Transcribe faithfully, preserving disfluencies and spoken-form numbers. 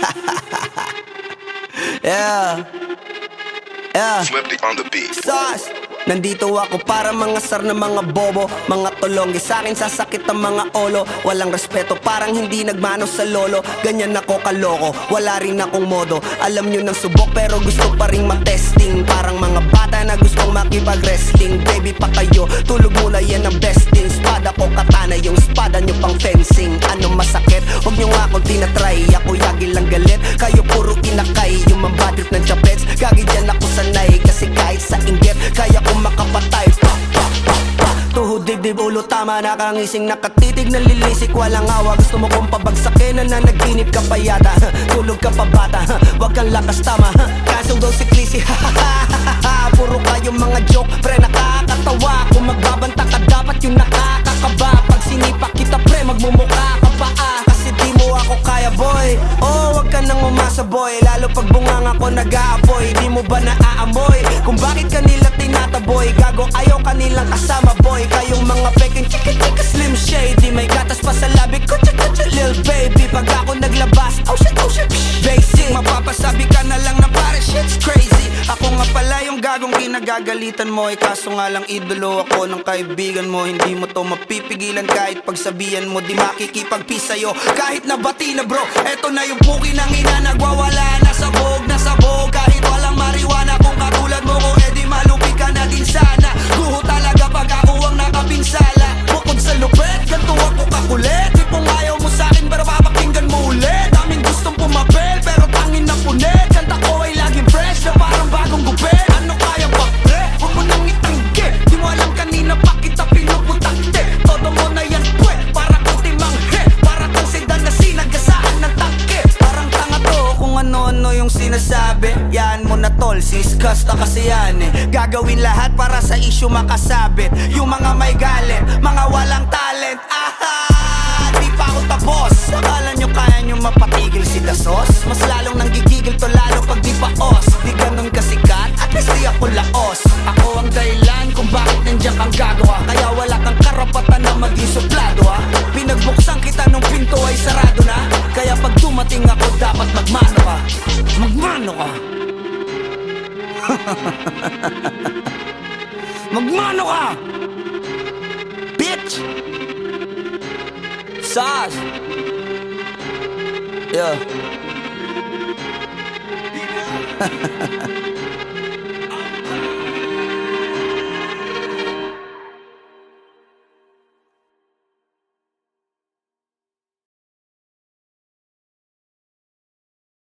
Yeah. Yeah. Flip it on the beat. Sauce. Nandito ako para mga sar na mga bobo, mga tulonggi sa akin sasakit ang mga olo. Walang respeto parang hindi nagmano sa lolo. Ganyan ako kaloko, wala rin akong modo. Alam nyo ng subok pero gusto pa rin matesting. Parang mga bata na gustong makipag-wrestling. Baby pa kayo, tulog muna yan ang besting. Spada ko katana, yung spada nyo pang fencing. Ano masakit? Huwag nyo nga akong tinatry. Ako yagi lang galit, kayo puro inakay. Yung mambadrip ng chapets, gagi dyan ako sanay. Kasi kahit sa inggit, kaya ko makapatay. Pa, pa, pa, pa. Tuhod, dibdib, ulo, tama. Nakangising, nakatitig, nalilisik. Walang awa, gusto mo kong pabagsakin. Nananaginip ka pa yata. Tulog ka pa bata, wag kang lakas tama. Kaso daw si Chrissy, puro kayong mga joke, pre nakakatawa. Kung magbabanta ka dapat yung nakakakaba. Pag sinipak kita pre, magmumukha ka pa ah. Kasi di mo ako kaya boy. Oh, wag ka nang umasa boy. Lalo pag bunganga ko nag-aapoy. Di mo ba naaamoy kung bakit kanila tinataboy? Gago ayaw kanilang kasama boy. Kayong mga peking chika chika slim shady. May gatas pa sa labi ko chika chika lil baby. Pag ako naglabas, oh shit oh shit basic. Mapapasabi ka na lang na pare shit's crazy. Ako nga pala yung gagong kinagagalitan mo. Eh kaso nga lang idolo ako ng kaibigan mo. Hindi mo to mapipigilan kahit pagsabihan mo. Di makikipagpis sa'yo kahit nabati na bro. Eto na yung puki ng ina nagwawala. Nasabog, nasabog kahit walang mariwana. Kung katulad mo ko edi malupi ka na din sana. Guho talaga pag ako ang nakapinsala. Bukod sa lupet, ganto ako kakulit. Di pong ayaw mo sa'kin pero papakinggan mo ulit. Daming gustong pumapel pero tangin na punit. Kanta ko ay laging fresh na parang bagong gupit. Ano kaya ba pre? Huwag mo nang itanggi. Di mo alam kanina pa kita pinuputakte. Todo mo na yan pwe, para kang timanghe. Para kang sedan na sinagasaan ng tangke. Parang tanga to kung ano-ano yung sinasabi. Yan mo na tol, siskas na kasi yan eh. Gagawin lahat para sa issue makasabit. Yung mga may galit, mga walang talent. Aha! Di pa ako tapos. Akala nyo kaya nyo mapatigil si Dasos? Mas lalong nanggigigil to lalo pag di pa os. Di ganun kasikat, at least di ako laos. Ako ang dahilan kung bakit nandiyan kang gagawa. Kaya wala kang karapatan na maging suplado ha. Pinagbuksan kita nung pinto ay sarado na. Kaya pag dumating ako dapat magmano ka. Magmano ka. Magmano ka. Bitch. Sauce. Yeah.